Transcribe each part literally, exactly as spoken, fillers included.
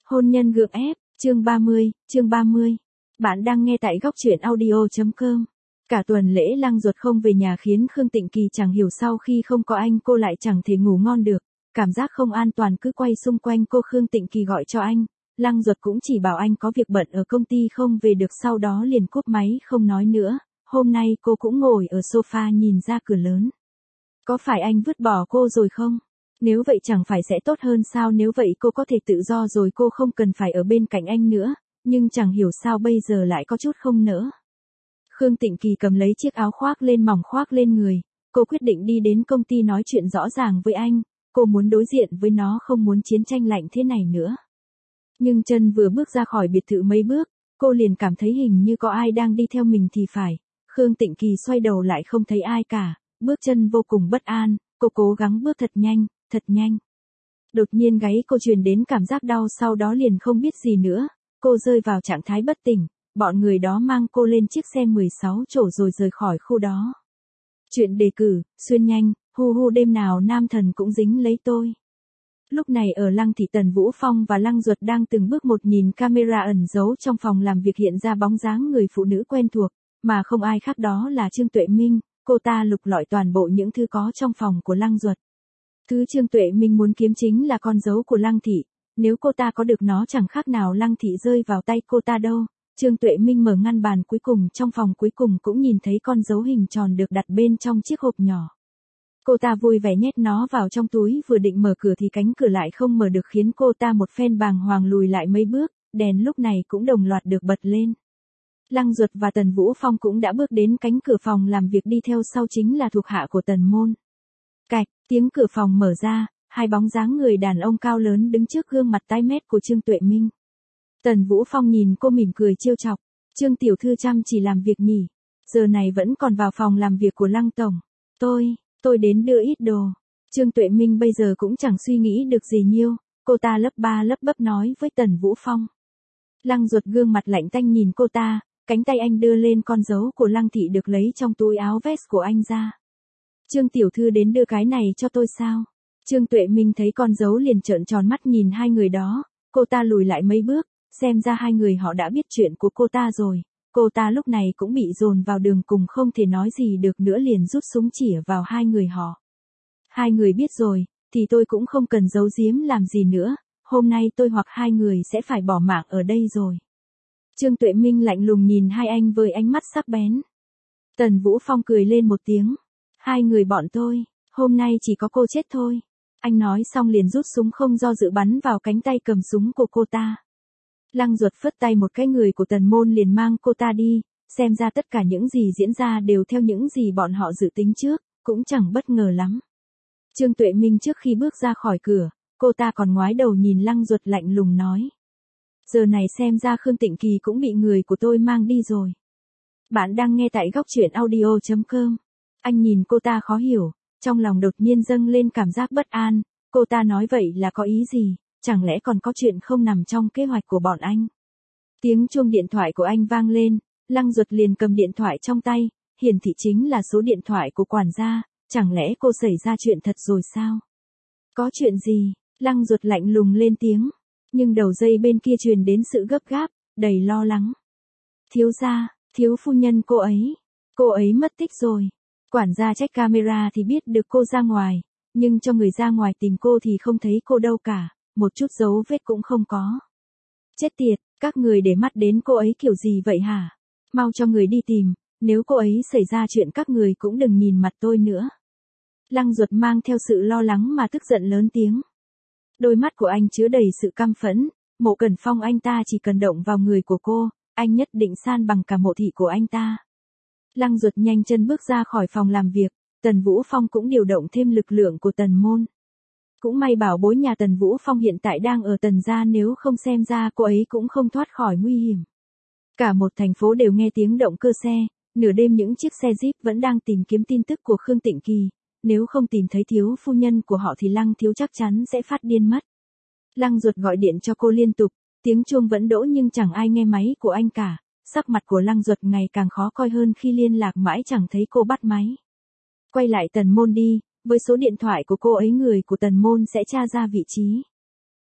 Hôn nhân gượng ép, chương ba mươi, chương ba mươi. Bạn đang nghe tại góc truyện audio.com. Cả tuần lễ Lăng Duật không về nhà khiến Khương Tịnh Kỳ chẳng hiểu sau khi không có anh cô lại chẳng thể ngủ ngon được. Cảm giác không an toàn cứ quay xung quanh cô. Khương Tịnh Kỳ gọi cho anh. Lăng Duật cũng chỉ bảo anh có việc bận ở công ty không về được, sau đó liền cúp máy không nói nữa. Hôm nay cô cũng ngồi ở sofa nhìn ra cửa lớn. Có phải anh vứt bỏ cô rồi không? Nếu vậy chẳng phải sẽ tốt hơn sao? Nếu vậy cô có thể tự do rồi, cô không cần phải ở bên cạnh anh nữa. Nhưng chẳng hiểu sao bây giờ lại có chút không nỡ. Khương Tịnh Kỳ cầm lấy chiếc áo khoác lên mỏng khoác lên người. Cô quyết định đi đến công ty nói chuyện rõ ràng với anh. Cô muốn đối diện với nó, không muốn chiến tranh lạnh thế này nữa. Nhưng chân vừa bước ra khỏi biệt thự mấy bước, cô liền cảm thấy hình như có ai đang đi theo mình thì phải. Khương Tịnh Kỳ xoay đầu lại không thấy ai cả, bước chân vô cùng bất an. Cô cố gắng bước thật nhanh, thật nhanh. Đột nhiên gáy cô truyền đến cảm giác đau, sau đó liền không biết gì nữa. Cô rơi vào trạng thái bất tỉnh. Bọn người đó mang cô lên chiếc xe mười sáu chỗ rồi rời khỏi khu đó. Chuyện đề cử, xuyên nhanh, hu hu đêm nào nam thần cũng dính lấy tôi. Lúc này ở Lăng Thị, Tần Vũ Phong và Lăng Duật đang từng bước một nhìn camera ẩn giấu trong phòng làm việc hiện ra bóng dáng người phụ nữ quen thuộc, mà không ai khác đó là Trương Tuệ Minh. Cô ta lục lọi toàn bộ những thứ có trong phòng của Lăng Duật. Thứ Trương Tuệ Minh muốn kiếm chính là con dấu của Lăng Thị. Nếu cô ta có được nó chẳng khác nào Lăng Thị rơi vào tay cô ta đâu. Trương Tuệ Minh mở ngăn bàn cuối cùng trong phòng, cuối cùng cũng nhìn thấy con dấu hình tròn được đặt bên trong chiếc hộp nhỏ. Cô ta vui vẻ nhét nó vào trong túi, vừa định mở cửa thì cánh cửa lại không mở được, khiến cô ta một phen bàng hoàng lùi lại mấy bước. Đèn lúc này cũng đồng loạt được bật lên. Lăng Duật và Tần Vũ Phong cũng đã bước đến cánh cửa phòng làm việc, đi theo sau chính là thuộc hạ của Tần Môn. Cạch, tiếng cửa phòng mở ra, hai bóng dáng người đàn ông cao lớn đứng trước gương mặt tái mét của Trương Tuệ Minh. Tần Vũ Phong nhìn cô mỉm cười trêu chọc. Trương tiểu thư chăm chỉ làm việc nhỉ, giờ này vẫn còn vào phòng làm việc của Lăng tổng. Tôi, tôi đến đưa ít đồ. Trương Tuệ Minh bây giờ cũng chẳng suy nghĩ được gì nhiều, cô ta lấp ba lấp bấp nói với Tần Vũ Phong. Lăng Duật gương mặt lạnh tanh nhìn cô ta, cánh tay anh đưa lên con dấu của Lăng Thị được lấy trong túi áo vest của anh ra. Trương tiểu thư đến đưa cái này cho tôi sao? Trương Tuệ Minh thấy con dấu liền trợn tròn mắt nhìn hai người đó, cô ta lùi lại mấy bước, xem ra hai người họ đã biết chuyện của cô ta rồi. Cô ta lúc này cũng bị dồn vào đường cùng, không thể nói gì được nữa, liền rút súng chĩa vào hai người họ. Hai người biết rồi, thì tôi cũng không cần giấu giếm làm gì nữa, hôm nay tôi hoặc hai người sẽ phải bỏ mạng ở đây rồi. Trương Tuệ Minh lạnh lùng nhìn hai anh với ánh mắt sắc bén. Tần Vũ Phong cười lên một tiếng. Hai người bọn tôi, hôm nay chỉ có cô chết thôi. Anh nói xong liền rút súng không do dự bắn vào cánh tay cầm súng của cô ta. Lăng Duật phất tay một cái, người của Tần Môn liền mang cô ta đi, xem ra tất cả những gì diễn ra đều theo những gì bọn họ dự tính trước, cũng chẳng bất ngờ lắm. Trương Tuệ Minh trước khi bước ra khỏi cửa, cô ta còn ngoái đầu nhìn Lăng Duật lạnh lùng nói. Giờ này xem ra Khương Tịnh Kỳ cũng bị người của tôi mang đi rồi. Bạn đang nghe tại góc truyện audio.com. Anh nhìn cô ta khó hiểu, trong lòng đột nhiên dâng lên cảm giác bất an. Cô ta nói vậy là có ý gì? Chẳng lẽ còn có chuyện không nằm trong kế hoạch của bọn anh? Tiếng chuông điện thoại của anh vang lên, Lăng Duật liền cầm điện thoại trong tay, hiển thị chính là số điện thoại của quản gia. Chẳng lẽ cô xảy ra chuyện thật rồi sao? Có chuyện gì? Lăng Duật lạnh lùng lên tiếng, nhưng đầu dây bên kia truyền đến sự gấp gáp, đầy lo lắng. Thiếu gia, thiếu phu nhân cô ấy, cô ấy mất tích rồi. Quản gia check camera thì biết được cô ra ngoài, nhưng cho người ra ngoài tìm cô thì không thấy cô đâu cả, một chút dấu vết cũng không có. Chết tiệt, các người để mắt đến cô ấy kiểu gì vậy hả? Mau cho người đi tìm, nếu cô ấy xảy ra chuyện các người cũng đừng nhìn mặt tôi nữa. Lăng Duật mang theo sự lo lắng mà tức giận lớn tiếng. Đôi mắt của anh chứa đầy sự căm phẫn. Mộ Cẩn Phong anh ta chỉ cần động vào người của cô, anh nhất định san bằng cả mộ thị của anh ta. Lăng Duật nhanh chân bước ra khỏi phòng làm việc. Tần Vũ Phong cũng điều động thêm lực lượng của Tần Môn. Cũng may bảo bối nhà Tần Vũ Phong hiện tại đang ở Tần gia, nếu không xem ra cô ấy cũng không thoát khỏi nguy hiểm. Cả một thành phố đều nghe tiếng động cơ xe, nửa đêm những chiếc xe Jeep vẫn đang tìm kiếm tin tức của Khương Tịnh Kỳ. Nếu không tìm thấy thiếu phu nhân của họ thì Lăng thiếu chắc chắn sẽ phát điên mất. Lăng Duật gọi điện cho cô liên tục, tiếng chuông vẫn đổ nhưng chẳng ai nghe máy của anh cả. Sắc mặt của Lăng Duật ngày càng khó coi hơn khi liên lạc mãi chẳng thấy cô bắt máy. Quay lại Tần Môn đi, với số điện thoại của cô ấy người của Tần Môn sẽ tra ra vị trí.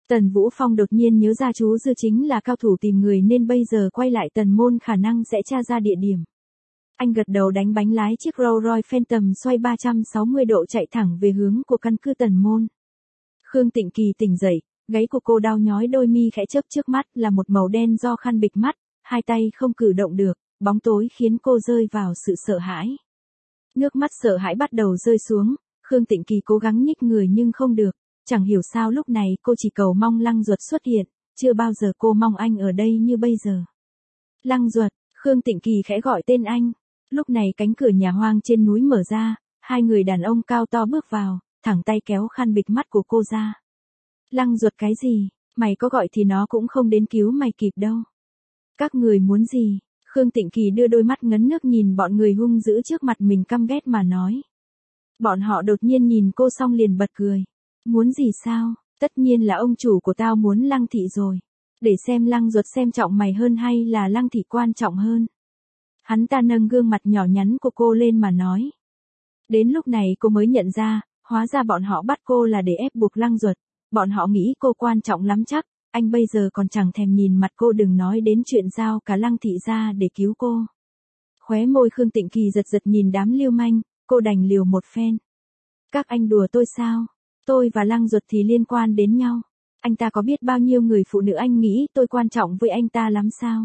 Tần Vũ Phong đột nhiên nhớ ra chú Dư chính là cao thủ tìm người nên bây giờ quay lại Tần Môn khả năng sẽ tra ra địa điểm. Anh gật đầu đánh bánh lái chiếc Rolls Royce Phantom xoay ba trăm sáu mươi độ chạy thẳng về hướng của căn cứ Tần Môn. Khương Tịnh Kỳ tỉnh dậy, gáy của cô đau nhói, đôi mi khẽ chớp, trước mắt là một màu đen do khăn bịt mắt, hai tay không cử động được, bóng tối khiến cô rơi vào sự sợ hãi. Nước mắt sợ hãi bắt đầu rơi xuống, Khương Tịnh Kỳ cố gắng nhích người nhưng không được, chẳng hiểu sao lúc này cô chỉ cầu mong Lăng Duật xuất hiện, chưa bao giờ cô mong anh ở đây như bây giờ. Lăng Duật, Khương Tịnh Kỳ khẽ gọi tên anh, lúc này cánh cửa nhà hoang trên núi mở ra, hai người đàn ông cao to bước vào, thẳng tay kéo khăn bịt mắt của cô ra. Lăng Duật, cái gì, mày có gọi thì nó cũng không đến cứu mày kịp đâu. Các người muốn gì? Khương Tịnh Kỳ đưa đôi mắt ngấn nước nhìn bọn người hung dữ trước mặt mình căm ghét mà nói. Bọn họ đột nhiên nhìn cô xong liền bật cười. Muốn gì sao? Tất nhiên là ông chủ của tao muốn Lăng thị rồi. Để xem Lăng Duật xem trọng mày hơn hay là Lăng thị quan trọng hơn. Hắn ta nâng gương mặt nhỏ nhắn của cô lên mà nói. Đến lúc này cô mới nhận ra, hóa ra bọn họ bắt cô là để ép buộc Lăng Duật. Bọn họ nghĩ cô quan trọng lắm chắc, anh bây giờ còn chẳng thèm nhìn mặt cô, đừng nói đến chuyện giao cả Lăng thị ra để cứu cô. Khóe môi Khương Tịnh Kỳ giật giật nhìn đám lưu manh, cô đành liều một phen. Các anh đùa tôi sao? Tôi và Lăng Duật thì liên quan đến nhau. Anh ta có biết bao nhiêu người phụ nữ anh nghĩ tôi quan trọng với anh ta lắm sao?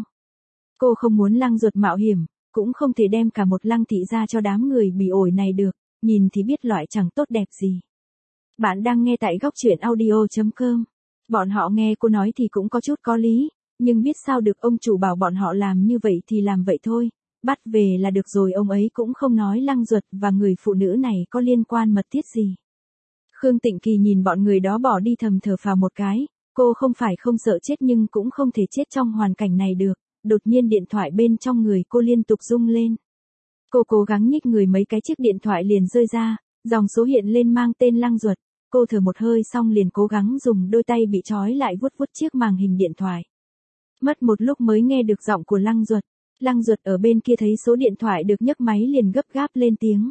Cô không muốn Lăng Duật mạo hiểm, cũng không thể đem cả một Lăng thị ra cho đám người bỉ ổi này được, nhìn thì biết loại chẳng tốt đẹp gì. Bạn đang nghe tại góc truyện audio chấm com. Bọn họ nghe cô nói thì cũng có chút có lý, nhưng biết sao được, ông chủ bảo bọn họ làm như vậy thì làm vậy thôi, bắt về là được rồi, ông ấy cũng không nói Lăng Duật và người phụ nữ này có liên quan mật thiết gì. Khương Tịnh Kỳ nhìn bọn người đó bỏ đi thầm thở phào một cái, cô không phải không sợ chết nhưng cũng không thể chết trong hoàn cảnh này được, đột nhiên điện thoại bên trong người cô liên tục rung lên. Cô cố gắng nhích người mấy cái, chiếc điện thoại liền rơi ra, dòng số hiện lên mang tên Lăng Duật, cô thở một hơi xong liền cố gắng dùng đôi tay bị trói lại vuốt vuốt chiếc màn hình điện thoại. Mất một lúc mới nghe được giọng của Lăng Duật. Lăng Duật ở bên kia thấy số điện thoại được nhấc máy liền gấp gáp lên tiếng.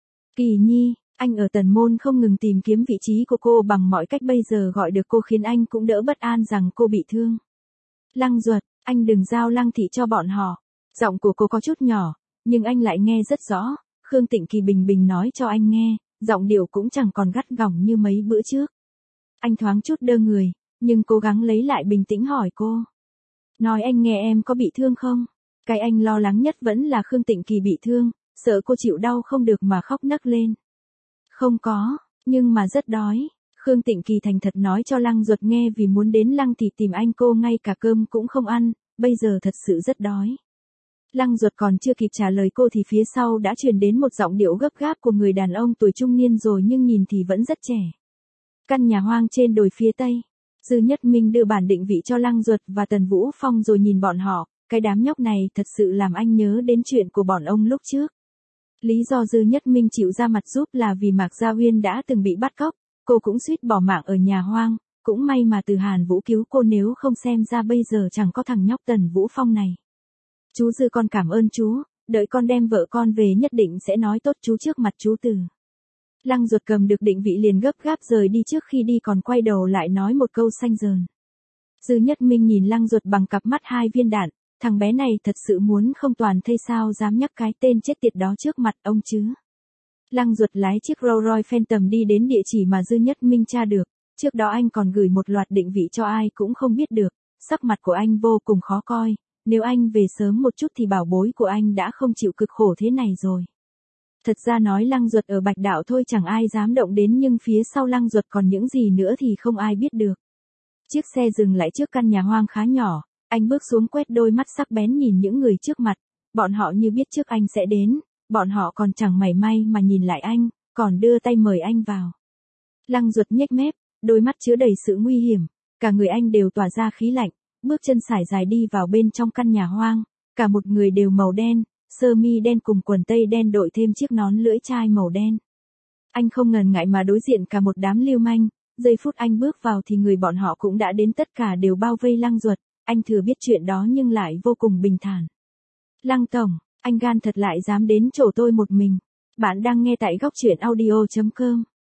Kỳ Nhi, anh ở Tần Môn không ngừng tìm kiếm vị trí của cô bằng mọi cách, bây giờ gọi được cô khiến anh cũng đỡ bất an rằng cô bị thương. Lăng Duật, anh đừng giao Lăng thị cho bọn họ. Giọng của cô có chút nhỏ, nhưng anh lại nghe rất rõ. Khương Tịnh Kỳ bình bình nói cho anh nghe, giọng điệu cũng chẳng còn gắt gỏng như mấy bữa trước. Anh thoáng chút đơ người, nhưng cố gắng lấy lại bình tĩnh hỏi cô. Nói anh nghe, em có bị thương không? Cái anh lo lắng nhất vẫn là Khương Tịnh Kỳ bị thương, sợ cô chịu đau không được mà khóc nấc lên. Không có, nhưng mà rất đói. Khương Tịnh Kỳ thành thật nói cho Lăng Duật nghe, vì muốn đến Lăng thị tìm anh cô ngay cả cơm cũng không ăn, bây giờ thật sự rất đói. Lăng Duật còn chưa kịp trả lời cô thì phía sau đã truyền đến một giọng điệu gấp gáp của người đàn ông tuổi trung niên rồi nhưng nhìn thì vẫn rất trẻ. Căn nhà hoang trên đồi phía tây. Dư Nhất Minh đưa bản định vị cho Lăng Duật và Tần Vũ Phong rồi nhìn bọn họ, cái đám nhóc này thật sự làm anh nhớ đến chuyện của bọn ông lúc trước. Lý do Dư Nhất Minh chịu ra mặt giúp là vì Mạc Gia Uyên đã từng bị bắt cóc, cô cũng suýt bỏ mạng ở nhà hoang, cũng may mà Từ Hàn Vũ cứu cô, nếu không xem ra bây giờ chẳng có thằng nhóc Tần Vũ Phong này. Chú Dư, con cảm ơn chú, đợi con đem vợ con về nhất định sẽ nói tốt chú trước mặt chú Từ. Lăng Duật cầm được định vị liền gấp gáp rời đi, trước khi đi còn quay đầu lại nói một câu xanh dờn. Dư Nhất Minh nhìn Lăng Duật bằng cặp mắt hai viên đạn, thằng bé này thật sự muốn không toàn thây sao dám nhắc cái tên chết tiệt đó trước mặt ông chứ. Lăng Duật lái chiếc Rolls Royce Phantom đi đến địa chỉ mà Dư Nhất Minh tra được, trước đó anh còn gửi một loạt định vị cho ai cũng không biết được, sắc mặt của anh vô cùng khó coi. Nếu anh về sớm một chút thì bảo bối của anh đã không chịu cực khổ thế này rồi. Thật ra nói Lăng Duật ở Bạch Đạo thôi chẳng ai dám động đến, nhưng phía sau Lăng Duật còn những gì nữa thì không ai biết được. Chiếc xe dừng lại trước căn nhà hoang khá nhỏ, anh bước xuống quét đôi mắt sắc bén nhìn những người trước mặt, bọn họ như biết trước anh sẽ đến, bọn họ còn chẳng mảy may mà nhìn lại anh, còn đưa tay mời anh vào. Lăng Duật nhếch mép, đôi mắt chứa đầy sự nguy hiểm, cả người anh đều tỏa ra khí lạnh. Bước chân sải dài đi vào bên trong căn nhà hoang, cả một người đều màu đen, sơ mi đen cùng quần tây đen đội thêm chiếc nón lưỡi chai màu đen. Anh không ngần ngại mà đối diện cả một đám lưu manh, giây phút anh bước vào thì người bọn họ cũng đã đến, tất cả đều bao vây Lăng Duật, anh thừa biết chuyện đó nhưng lại vô cùng bình thản. Lăng tổng, anh gan thật lại dám đến chỗ tôi một mình. Bạn đang nghe tại góc truyện audio chấm com.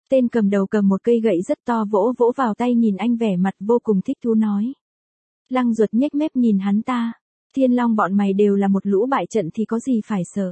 Tên cầm đầu cầm một cây gậy rất to vỗ vỗ vào tay nhìn anh vẻ mặt vô cùng thích thú nói. Lăng Duật nhếch mép nhìn hắn ta. Thiên Long bọn mày đều là một lũ bại trận thì có gì phải sợ.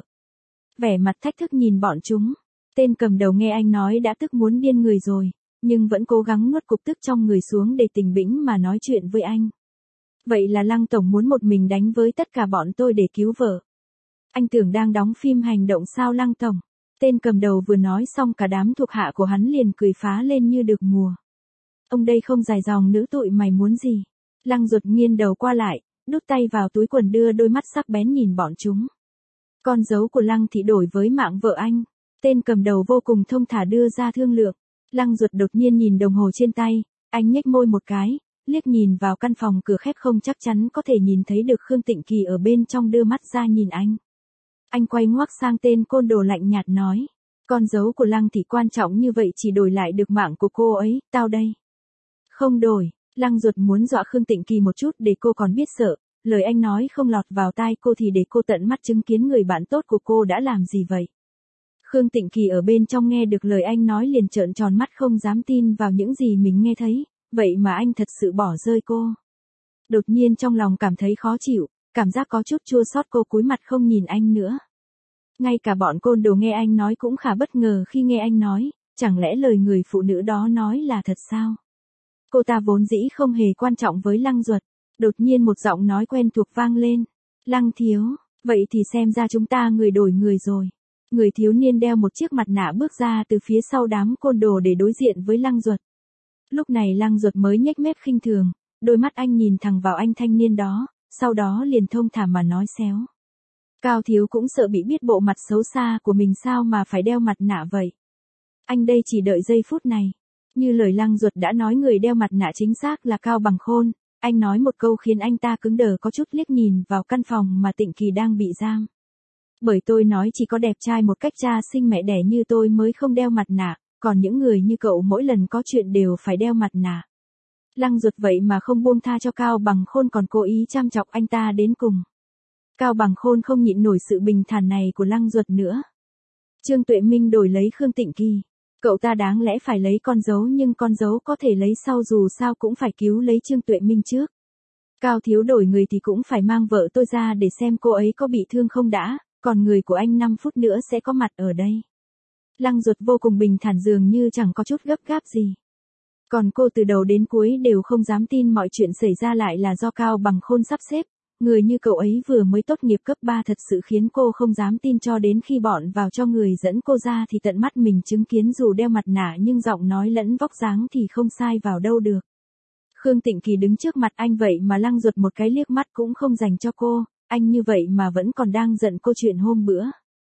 Vẻ mặt thách thức nhìn bọn chúng. Tên cầm đầu nghe anh nói đã tức muốn điên người rồi, nhưng vẫn cố gắng nuốt cục tức trong người xuống để tỉnh bĩnh mà nói chuyện với anh. Vậy là Lăng tổng muốn một mình đánh với tất cả bọn tôi để cứu vợ. Anh tưởng đang đóng phim hành động sao Lăng tổng? Tên cầm đầu vừa nói xong cả đám thuộc hạ của hắn liền cười phá lên như được mùa. Ông đây không dài dòng nữa tụi mày muốn gì? Lăng Duật nghiêng đầu qua lại, đút tay vào túi quần đưa đôi mắt sắc bén nhìn bọn chúng. Con dấu của Lăng thị đổi với mạng vợ anh. Tên cầm đầu vô cùng thông thả đưa ra thương lượng. Lăng Duật đột nhiên nhìn đồng hồ trên tay, anh nhếch môi một cái, liếc nhìn vào căn phòng cửa khép không chắc chắn có thể nhìn thấy được Khương Tịnh Kỳ ở bên trong đưa mắt ra nhìn anh. Anh quay ngoắc sang tên côn đồ lạnh nhạt nói, con dấu của Lăng thị quan trọng như vậy chỉ đổi lại được mạng của cô ấy, tao đây. Không đổi, Lăng Duật muốn dọa Khương Tịnh Kỳ một chút để cô còn biết sợ, lời anh nói không lọt vào tai cô thì để cô tận mắt chứng kiến người bạn tốt của cô đã làm gì vậy. Khương Tịnh Kỳ ở bên trong nghe được lời anh nói liền trợn tròn mắt không dám tin vào những gì mình nghe thấy, vậy mà anh thật sự bỏ rơi cô. Đột nhiên trong lòng cảm thấy khó chịu, cảm giác có chút chua xót cô cúi mặt không nhìn anh nữa. Ngay cả bọn côn đồ nghe anh nói cũng khá bất ngờ khi nghe anh nói, chẳng lẽ lời người phụ nữ đó nói là thật sao? Cô ta vốn dĩ không hề quan trọng với Lăng Duật, đột nhiên một giọng nói quen thuộc vang lên. Lăng thiếu, vậy thì xem ra chúng ta người đổi người rồi. Người thiếu niên đeo một chiếc mặt nạ bước ra từ phía sau đám côn đồ để đối diện với Lăng Duật. Lúc này Lăng Duật mới nhếch mép khinh thường, đôi mắt anh nhìn thẳng vào anh thanh niên đó, sau đó liền thông thả mà nói xéo. Cao thiếu cũng sợ bị biết bộ mặt xấu xa của mình sao mà phải đeo mặt nạ vậy. Anh đây chỉ đợi giây phút này. Như lời Lăng Duật đã nói người đeo mặt nạ chính xác là Cao Bằng Khôn, anh nói một câu khiến anh ta cứng đờ có chút liếc nhìn vào căn phòng mà Tịnh Kỳ đang bị giam. Bởi tôi nói chỉ có đẹp trai một cách cha sinh mẹ đẻ như tôi mới không đeo mặt nạ, còn những người như cậu mỗi lần có chuyện đều phải đeo mặt nạ. Lăng Duật vậy mà không buông tha cho Cao Bằng Khôn còn cố ý chăm chọc anh ta đến cùng. Cao Bằng Khôn không nhịn nổi sự bình thản này của Lăng Duật nữa. Trương Tuệ Minh đổi lấy Khương Tịnh Kỳ. Cậu ta đáng lẽ phải lấy con dấu nhưng con dấu có thể lấy sau dù sao cũng phải cứu lấy Trương Tuệ Minh trước. Cao thiếu đổi người thì cũng phải mang vợ tôi ra để xem cô ấy có bị thương không đã, còn người của anh năm phút nữa sẽ có mặt ở đây. Lăng Duật vô cùng bình thản dường như chẳng có chút gấp gáp gì. Còn cô từ đầu đến cuối đều không dám tin mọi chuyện xảy ra lại là do Cao Bằng Khôn sắp xếp. Người như cậu ấy vừa mới tốt nghiệp cấp ba thật sự khiến cô không dám tin cho đến khi bọn vào cho người dẫn cô ra thì tận mắt mình chứng kiến dù đeo mặt nạ nhưng giọng nói lẫn vóc dáng thì không sai vào đâu được. Khương Tịnh Kỳ đứng trước mặt anh vậy mà Lăng Duật một cái liếc mắt cũng không dành cho cô, anh như vậy mà vẫn còn đang giận cô chuyện hôm bữa.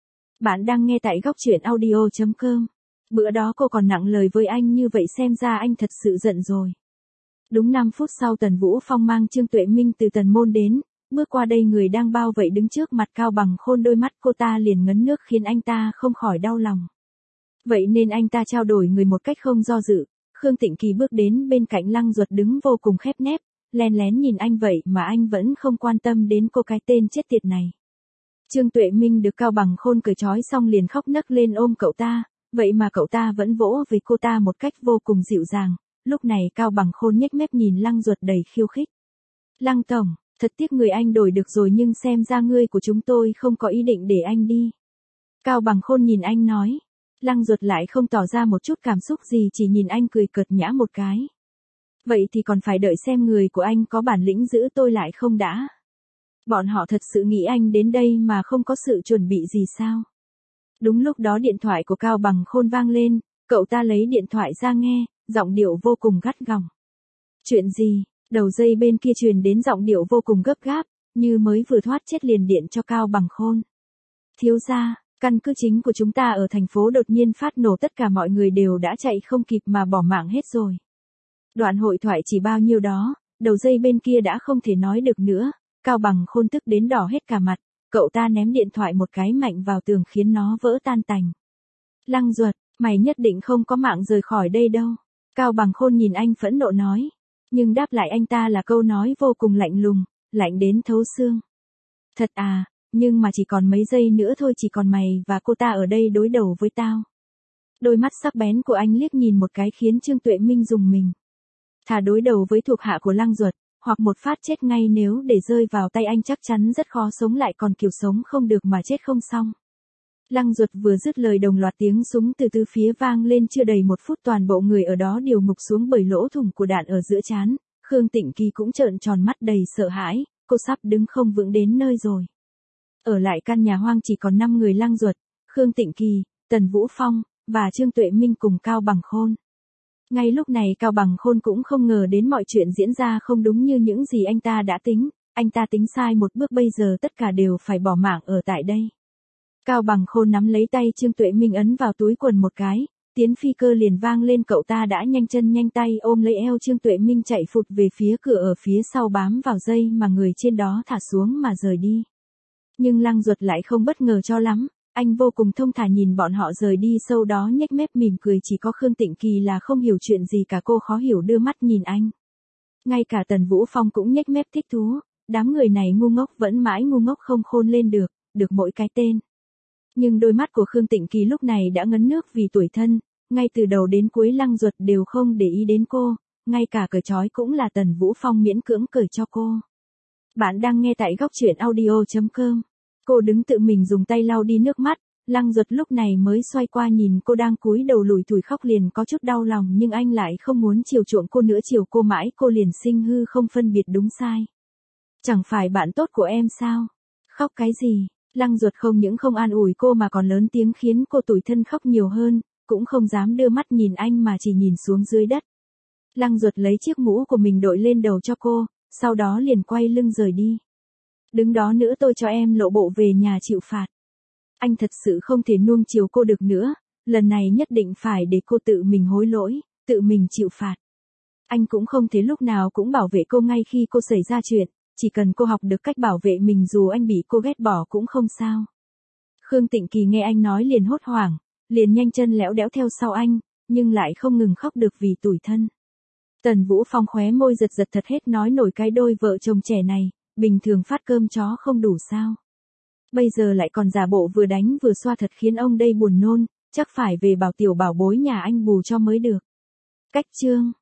Bạn đang nghe tại góc truyện audio chấm com. Bữa đó cô còn nặng lời với anh như vậy xem ra anh thật sự giận rồi. Đúng năm phút sau Tần Vũ Phong mang Trương Tuệ Minh từ Tần Môn đến. Bước qua đây người đang bao vây đứng trước mặt Cao Bằng Khôn đôi mắt cô ta liền ngấn nước khiến anh ta không khỏi đau lòng. Vậy nên anh ta trao đổi người một cách không do dự, Khương Tịnh Kỳ bước đến bên cạnh Lăng Duật đứng vô cùng khép nép, lén lén nhìn anh vậy mà anh vẫn không quan tâm đến cô cái tên chết tiệt này. Trương Tuệ Minh được Cao Bằng Khôn cởi trói xong liền khóc nấc lên ôm cậu ta, vậy mà cậu ta vẫn vỗ về cô ta một cách vô cùng dịu dàng, lúc này Cao Bằng Khôn nhếch mép nhìn Lăng Duật đầy khiêu khích. Lăng tổng, thật tiếc người anh đổi được rồi nhưng xem ra ngươi của chúng tôi không có ý định để anh đi. Cao Bằng Khôn nhìn anh nói. Lăng Duật lại không tỏ ra một chút cảm xúc gì chỉ nhìn anh cười cợt nhã một cái. Vậy thì còn phải đợi xem người của anh có bản lĩnh giữ tôi lại không đã. Bọn họ thật sự nghĩ anh đến đây mà không có sự chuẩn bị gì sao? Đúng lúc đó điện thoại của Cao Bằng Khôn vang lên, cậu ta lấy điện thoại ra nghe, giọng điệu vô cùng gắt gỏng. Chuyện gì? Đầu dây bên kia truyền đến giọng điệu vô cùng gấp gáp, như mới vừa thoát chết liền điện cho Cao Bằng Khôn. Thiếu gia, căn cứ chính của chúng ta ở thành phố đột nhiên phát nổ tất cả mọi người đều đã chạy không kịp mà bỏ mạng hết rồi. Đoạn hội thoại chỉ bao nhiêu đó, đầu dây bên kia đã không thể nói được nữa, Cao Bằng Khôn tức đến đỏ hết cả mặt, cậu ta ném điện thoại một cái mạnh vào tường khiến nó vỡ tan tành. Lăng Duật, mày nhất định không có mạng rời khỏi đây đâu. Cao Bằng Khôn nhìn anh phẫn nộ nói. Nhưng đáp lại anh ta là câu nói vô cùng lạnh lùng, lạnh đến thấu xương. Thật à, nhưng mà chỉ còn mấy giây nữa thôi chỉ còn mày và cô ta ở đây đối đầu với tao. Đôi mắt sắc bén của anh liếc nhìn một cái khiến Trương Tuệ Minh rùng mình. Thà đối đầu với thuộc hạ của Lăng Duật, hoặc một phát chết ngay nếu để rơi vào tay anh chắc chắn rất khó sống lại, còn kiểu sống không được mà chết không xong. Lăng Duật vừa dứt lời đồng loạt tiếng súng từ tứ phía vang lên, chưa đầy một phút toàn bộ người ở đó đều ngục xuống bởi lỗ thủng của đạn ở giữa trán. Khương Tịnh Kỳ cũng trợn tròn mắt đầy sợ hãi, cô sắp đứng không vững đến nơi rồi. Ở lại căn nhà hoang chỉ còn năm người: Lăng Duật, Khương Tịnh Kỳ, Tần Vũ Phong, và Trương Tuệ Minh cùng Cao Bằng Khôn. Ngay lúc này Cao Bằng Khôn cũng không ngờ đến mọi chuyện diễn ra không đúng như những gì anh ta đã tính, anh ta tính sai một bước, bây giờ tất cả đều phải bỏ mạng ở tại đây. Cao Bằng Khôn nắm lấy tay Trương Tuệ Minh ấn vào túi quần một cái, tiếng phi cơ liền vang lên, cậu ta đã nhanh chân nhanh tay ôm lấy eo Trương Tuệ Minh chạy phụt về phía cửa, ở phía sau bám vào dây mà người trên đó thả xuống mà rời đi. Nhưng Lăng Duật lại không bất ngờ cho lắm, anh vô cùng thông thả nhìn bọn họ rời đi, sau đó nhếch mép mỉm cười, chỉ có Khương Tịnh Kỳ là không hiểu chuyện gì cả, cô khó hiểu đưa mắt nhìn anh. Ngay cả Tần Vũ Phong cũng nhếch mép thích thú, đám người này ngu ngốc vẫn mãi ngu ngốc không khôn lên được, được mỗi cái tên. Nhưng đôi mắt của Khương Tịnh Kỳ lúc này đã ngấn nước vì tủi thân, ngay từ đầu đến cuối Lăng Duật đều không để ý đến cô, ngay cả cởi trói cũng là Tần Vũ Phong miễn cưỡng cởi cho cô. Bạn đang nghe tại góc truyện audio chấm com. Cô đứng tự mình dùng tay lau đi nước mắt, Lăng Duật lúc này mới xoay qua nhìn cô đang cúi đầu lủi thủi khóc, liền có chút đau lòng, nhưng anh lại không muốn chiều chuộng cô nữa, chiều cô mãi cô liền sinh hư không phân biệt đúng sai. Chẳng phải bạn tốt của em sao? Khóc cái gì? Lăng Duật không những không an ủi cô mà còn lớn tiếng khiến cô tủi thân khóc nhiều hơn, cũng không dám đưa mắt nhìn anh mà chỉ nhìn xuống dưới đất. Lăng Duật lấy chiếc mũ của mình đội lên đầu cho cô, sau đó liền quay lưng rời đi. Đứng đó nữa, tôi cho em lộ bộ về nhà chịu phạt. Anh thật sự không thể nuông chiều cô được nữa, lần này nhất định phải để cô tự mình hối lỗi, tự mình chịu phạt. Anh cũng không thể lúc nào cũng bảo vệ cô ngay khi cô xảy ra chuyện, chỉ cần cô học được cách bảo vệ mình dù anh bị cô ghét bỏ cũng không sao. Khương Tịnh Kỳ nghe anh nói liền hốt hoảng, liền nhanh chân lẽo đẽo theo sau anh, nhưng lại không ngừng khóc được vì tủi thân. Tần Vũ Phong khóe môi giật giật thật hết nói nổi, cái đôi vợ chồng trẻ này, bình thường phát cơm chó không đủ sao. Bây giờ lại còn giả bộ vừa đánh vừa xoa, thật khiến ông đây buồn nôn, chắc phải về bảo tiểu bảo bối nhà anh bù cho mới được. Cách chương